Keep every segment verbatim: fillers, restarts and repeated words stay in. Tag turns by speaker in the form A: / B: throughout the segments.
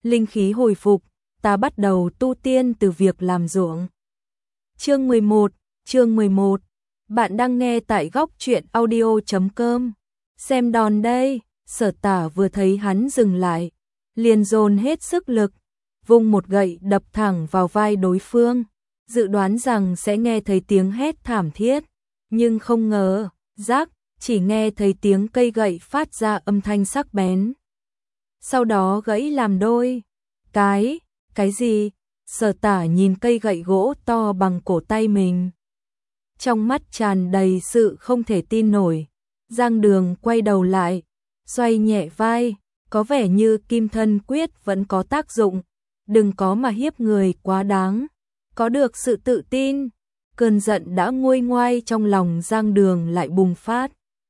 A: linh khí hồi phục, ta bắt đầu tu tiên từ việc làm ruộng. Chương mười một, chương mười một. Bạn đang nghe tại góc truyện audio chấm com. Xem đòn đây, Sở Tả vừa thấy hắn dừng lại, liền dồn hết sức lực, vung một gậy đập thẳng vào vai đối phương, dự đoán rằng sẽ nghe thấy tiếng hét thảm thiết, nhưng không ngờ, rắc, chỉ nghe thấy tiếng cây gậy phát ra âm thanh sắc bén. Sau đó gãy làm đôi. Cái, cái gì? Sở Tả nhìn cây gậy gỗ to bằng cổ tay mình, trong mắt tràn đầy sự không thể tin nổi. Giang Đường quay đầu lại, xoay nhẹ vai, có vẻ như Kim Thân Quyết vẫn có tác dụng, đừng có mà hiếp người quá đáng, có được sự tự tin. Cơn giận đã nguôi ngoai trong lòng Giang Đường lại bùng phát.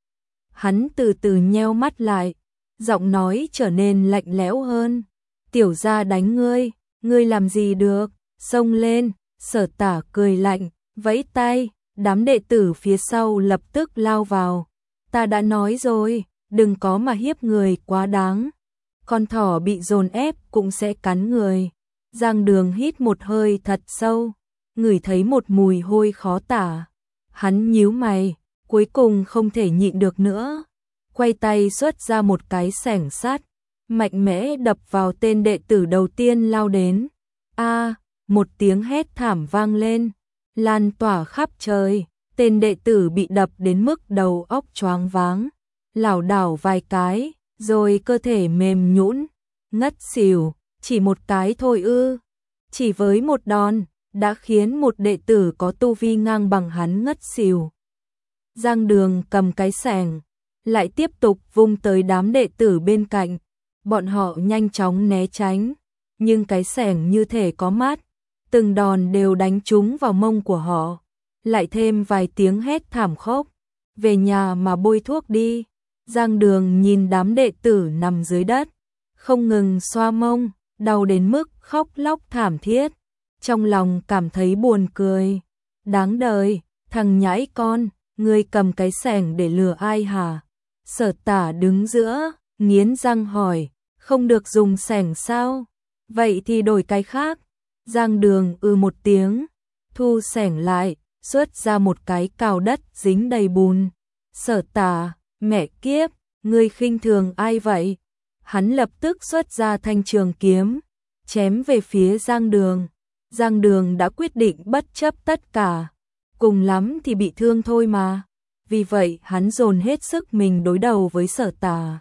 A: Hắn từ từ nheo mắt lại, giọng nói trở nên lạnh lẽo hơn. Tiểu gia đánh ngươi, ngươi làm gì được, xông lên. Sở Tả cười lạnh, vẫy tay, đám đệ tử phía sau lập tức lao vào. Ta đã nói rồi, đừng có mà hiếp người quá đáng. Con thỏ bị dồn ép cũng sẽ cắn người. Giang Đường hít một hơi thật sâu, ngửi thấy một mùi hôi khó tả. Hắn nhíu mày, cuối cùng không thể nhịn được nữa, quay tay xuất ra một cái xẻng sắt, mạnh mẽ đập vào tên đệ tử đầu tiên lao đến. A, một tiếng hét thảm vang lên, lan tỏa khắp trời. Tên đệ tử bị đập đến mức đầu óc choáng váng, lảo đảo vài cái, rồi cơ thể mềm nhũn, ngất xỉu. Chỉ một cái thôi ư? Chỉ với một đòn đã khiến một đệ tử có tu vi ngang bằng hắn ngất xỉu. Giang Đường cầm cái xẻng, lại tiếp tục vung tới đám đệ tử bên cạnh. Bọn họ nhanh chóng né tránh, nhưng cái xẻng như thể có mắt, từng đòn đều đánh trúng vào mông của họ. Lại thêm vài tiếng hét thảm khốc, về nhà mà bôi thuốc đi. Giang Đường nhìn đám đệ tử nằm dưới đất, không ngừng xoa mông, đau đến mức khóc lóc thảm thiết. Trong lòng cảm thấy buồn cười. Đáng đời, thằng nhãi con, ngươi cầm cái xẻng để lừa ai hả? Sở Tả đứng giữa, nghiến răng hỏi, không được dùng xẻng sao? Vậy thì đổi cái khác. Giang Đường ư một tiếng, thu xẻng lại, xuất ra một cái cào đất dính đầy bùn. Sở Tả, mẹ kiếp, ngươi khinh thường ai vậy? Hắn lập tức xuất ra thanh trường kiếm, chém về phía Giang Đường. Giang Đường đã quyết định bất chấp tất cả, cùng lắm thì bị thương thôi mà. Vì vậy hắn dồn hết sức mình đối đầu với Sở Tả.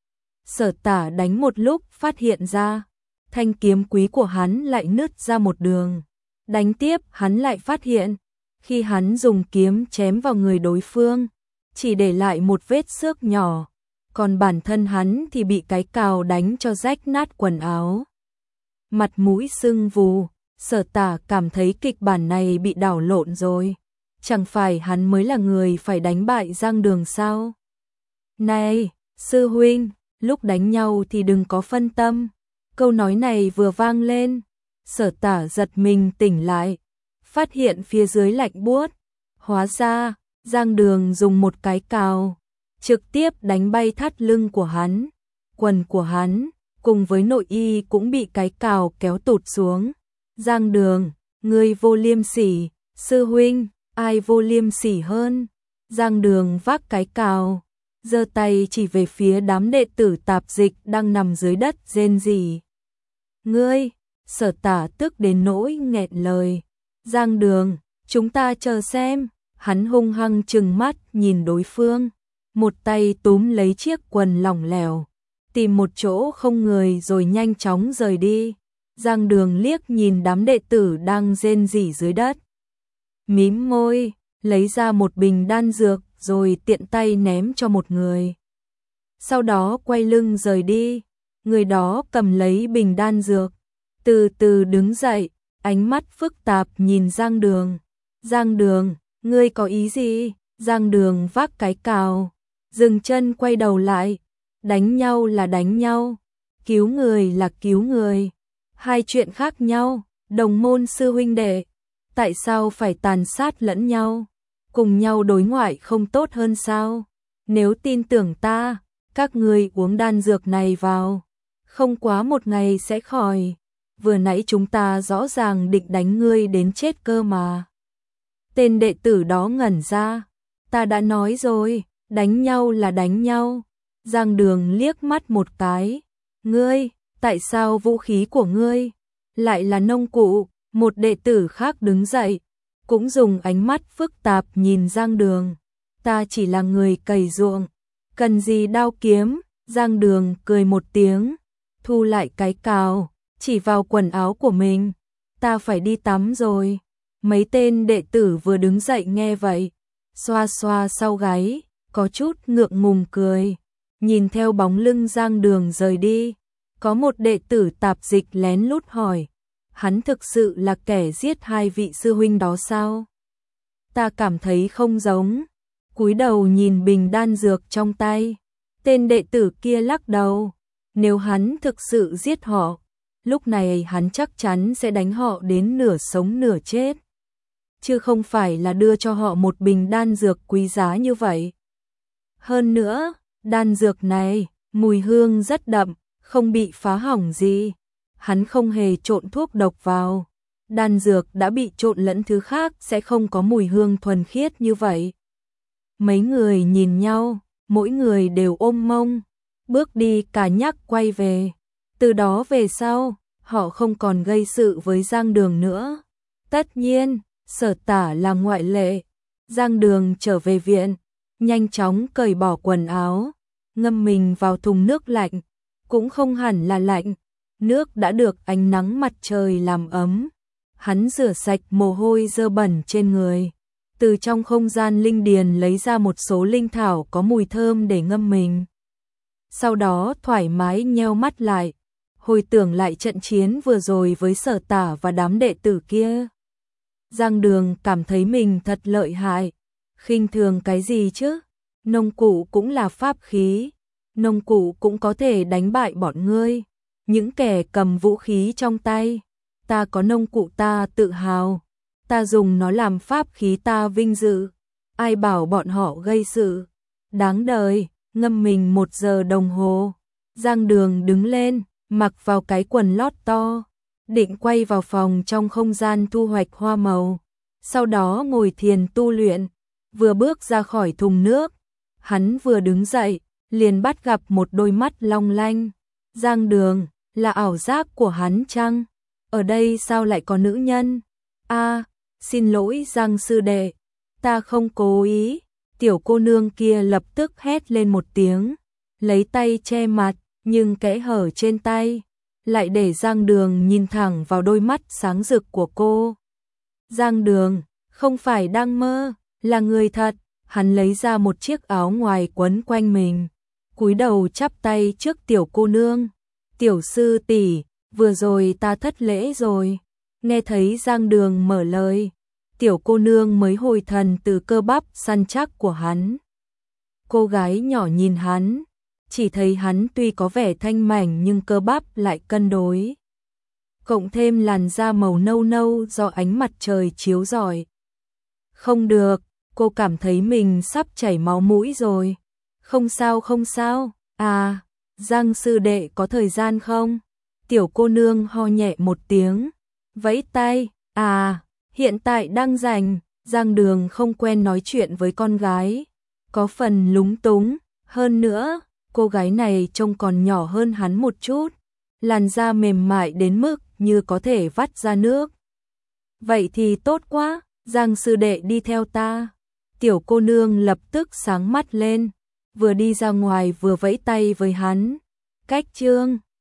A: Sở Tả đánh một lúc phát hiện ra, thanh kiếm quý của hắn lại nứt ra một đường. Đánh tiếp hắn lại phát hiện, khi hắn dùng kiếm chém vào người đối phương, chỉ để lại một vết xước nhỏ, còn bản thân hắn thì bị cái cào đánh cho rách nát quần áo. Mặt mũi sưng vù, Sở Tả cảm thấy kịch bản này bị đảo lộn rồi. Chẳng phải hắn mới là người phải đánh bại Giang Đường sao? Này, sư huynh, lúc đánh nhau thì đừng có phân tâm. Câu nói này vừa vang lên, Sở Tả giật mình tỉnh lại, phát hiện phía dưới lạnh buốt. Hóa ra, Giang Đường dùng một cái cào, trực tiếp đánh bay thắt lưng của hắn. Quần của hắn, cùng với nội y cũng bị cái cào kéo tụt xuống. Giang Đường, ngươi vô liêm sỉ. Sư huynh, ai vô liêm sỉ hơn? Giang Đường vác cái cào, giơ tay chỉ về phía đám đệ tử tạp dịch đang nằm dưới đất rên rỉ. Ngươi, Sở Tả tức đến nỗi nghẹn lời. Giang Đường, chúng ta chờ xem. Hắn hung hăng trừng mắt nhìn đối phương, một tay túm lấy chiếc quần lỏng lẻo, tìm một chỗ không người rồi nhanh chóng rời đi. Giang Đường liếc nhìn đám đệ tử đang rên rỉ dưới đất, mím môi, lấy ra một bình đan dược rồi tiện tay ném cho một người. Sau đó quay lưng rời đi. Người đó cầm lấy bình đan dược, từ từ đứng dậy, ánh mắt phức tạp nhìn Giang Đường. Giang Đường, ngươi có ý gì? Giang Đường vác cái cào, dừng chân quay đầu lại. Đánh nhau là đánh nhau, cứu người là cứu người, hai chuyện khác nhau. Đồng môn sư huynh đệ, tại sao phải tàn sát lẫn nhau? Cùng nhau đối ngoại không tốt hơn sao? Nếu tin tưởng ta, các ngươi uống đan dược này vào, không quá một ngày sẽ khỏi. Vừa nãy chúng ta rõ ràng định đánh ngươi đến chết cơ mà. Tên đệ tử đó ngẩn ra. Ta đã nói rồi, đánh nhau là đánh nhau. Giang Đường liếc mắt một cái. Ngươi, tại sao vũ khí của ngươi lại là nông cụ? Một đệ tử khác đứng dậy, cũng dùng ánh mắt phức tạp nhìn Giang Đường. Ta chỉ là người cày ruộng, cần gì đao kiếm? Giang Đường cười một tiếng, thu lại cái cào, chỉ vào quần áo của mình. Ta phải đi tắm rồi. Mấy tên đệ tử vừa đứng dậy nghe vậy, xoa xoa sau gáy, có chút ngượng ngùng cười, nhìn theo bóng lưng Giang Đường rời đi. Có một đệ tử tạp dịch lén lút hỏi, hắn thực sự là kẻ giết hai vị sư huynh đó sao? Ta cảm thấy không giống. Cúi đầu nhìn bình đan dược trong tay, tên đệ tử kia lắc đầu. Nếu hắn thực sự giết họ, lúc này hắn chắc chắn sẽ đánh họ đến nửa sống nửa chết, chứ không phải là đưa cho họ một bình đan dược quý giá như vậy. Hơn nữa, đan dược này, mùi hương rất đậm, không bị phá hỏng gì. Hắn không hề trộn thuốc độc vào. Đan dược đã bị trộn lẫn thứ khác sẽ không có mùi hương thuần khiết như vậy. Mấy người nhìn nhau, mỗi người đều ôm mông, bước đi cả nhắc quay về. Từ đó về sau, họ không còn gây sự với Giang Đường nữa. Tất nhiên, Sở Tả là ngoại lệ. Giang Đường trở về viện, nhanh chóng cởi bỏ quần áo, ngâm mình vào thùng nước lạnh, cũng không hẳn là lạnh, nước đã được ánh nắng mặt trời làm ấm. Hắn rửa sạch mồ hôi dơ bẩn trên người, từ trong không gian linh điền lấy ra một số linh thảo có mùi thơm để ngâm mình. Sau đó thoải mái nheo mắt lại, hồi tưởng lại trận chiến vừa rồi với Sở Tả và đám đệ tử kia. Giang Đường cảm thấy mình thật lợi hại. Khinh thường cái gì chứ? Nông cụ cũng là pháp khí, nông cụ cũng có thể đánh bại bọn ngươi. Những kẻ cầm vũ khí trong tay, ta có nông cụ ta tự hào, ta dùng nó làm pháp khí ta vinh dự. Ai bảo bọn họ gây sự? Đáng đời. Ngâm mình một giờ đồng hồ, Giang Đường đứng lên, mặc vào cái quần lót to, định quay vào phòng trong không gian thu hoạch hoa màu, sau đó ngồi thiền tu luyện. Vừa bước ra khỏi thùng nước, hắn vừa đứng dậy, liền bắt gặp một đôi mắt long lanh. Giang Đường, là ảo giác của hắn chăng? Ở đây sao lại có nữ nhân? A, xin lỗi Giang sư đệ, ta không cố ý. Tiểu cô nương kia lập tức hét lên một tiếng, lấy tay che mặt, nhưng kẽ hở trên tay lại để Giang Đường nhìn thẳng vào đôi mắt sáng rực của cô. Giang Đường, không phải đang mơ, là người thật. Hắn lấy ra một chiếc áo ngoài quấn quanh mình, cúi đầu chắp tay trước tiểu cô nương. Tiểu sư tỷ, vừa rồi ta thất lễ rồi. Nghe thấy Giang Đường mở lời, tiểu cô nương mới hồi thần từ cơ bắp săn chắc của hắn. Cô gái nhỏ nhìn hắn, chỉ thấy hắn tuy có vẻ thanh mảnh nhưng cơ bắp lại cân đối, cộng thêm làn da màu nâu nâu do ánh mặt trời chiếu rọi. Không được, cô cảm thấy mình sắp chảy máu mũi rồi. Không sao không sao, à, Giang sư đệ có thời gian không? Tiểu cô nương ho nhẹ một tiếng, vẫy tay, à, hiện tại đang rảnh. Giang Đường không quen nói chuyện với con gái, có phần lúng túng. Hơn nữa, cô gái này trông còn nhỏ hơn hắn một chút, làn da mềm mại đến mức như có thể vắt ra nước. Vậy thì tốt quá, Giang sư đệ đi theo ta. Tiểu cô nương lập tức sáng mắt lên, vừa đi ra ngoài vừa vẫy tay với hắn. Cách chương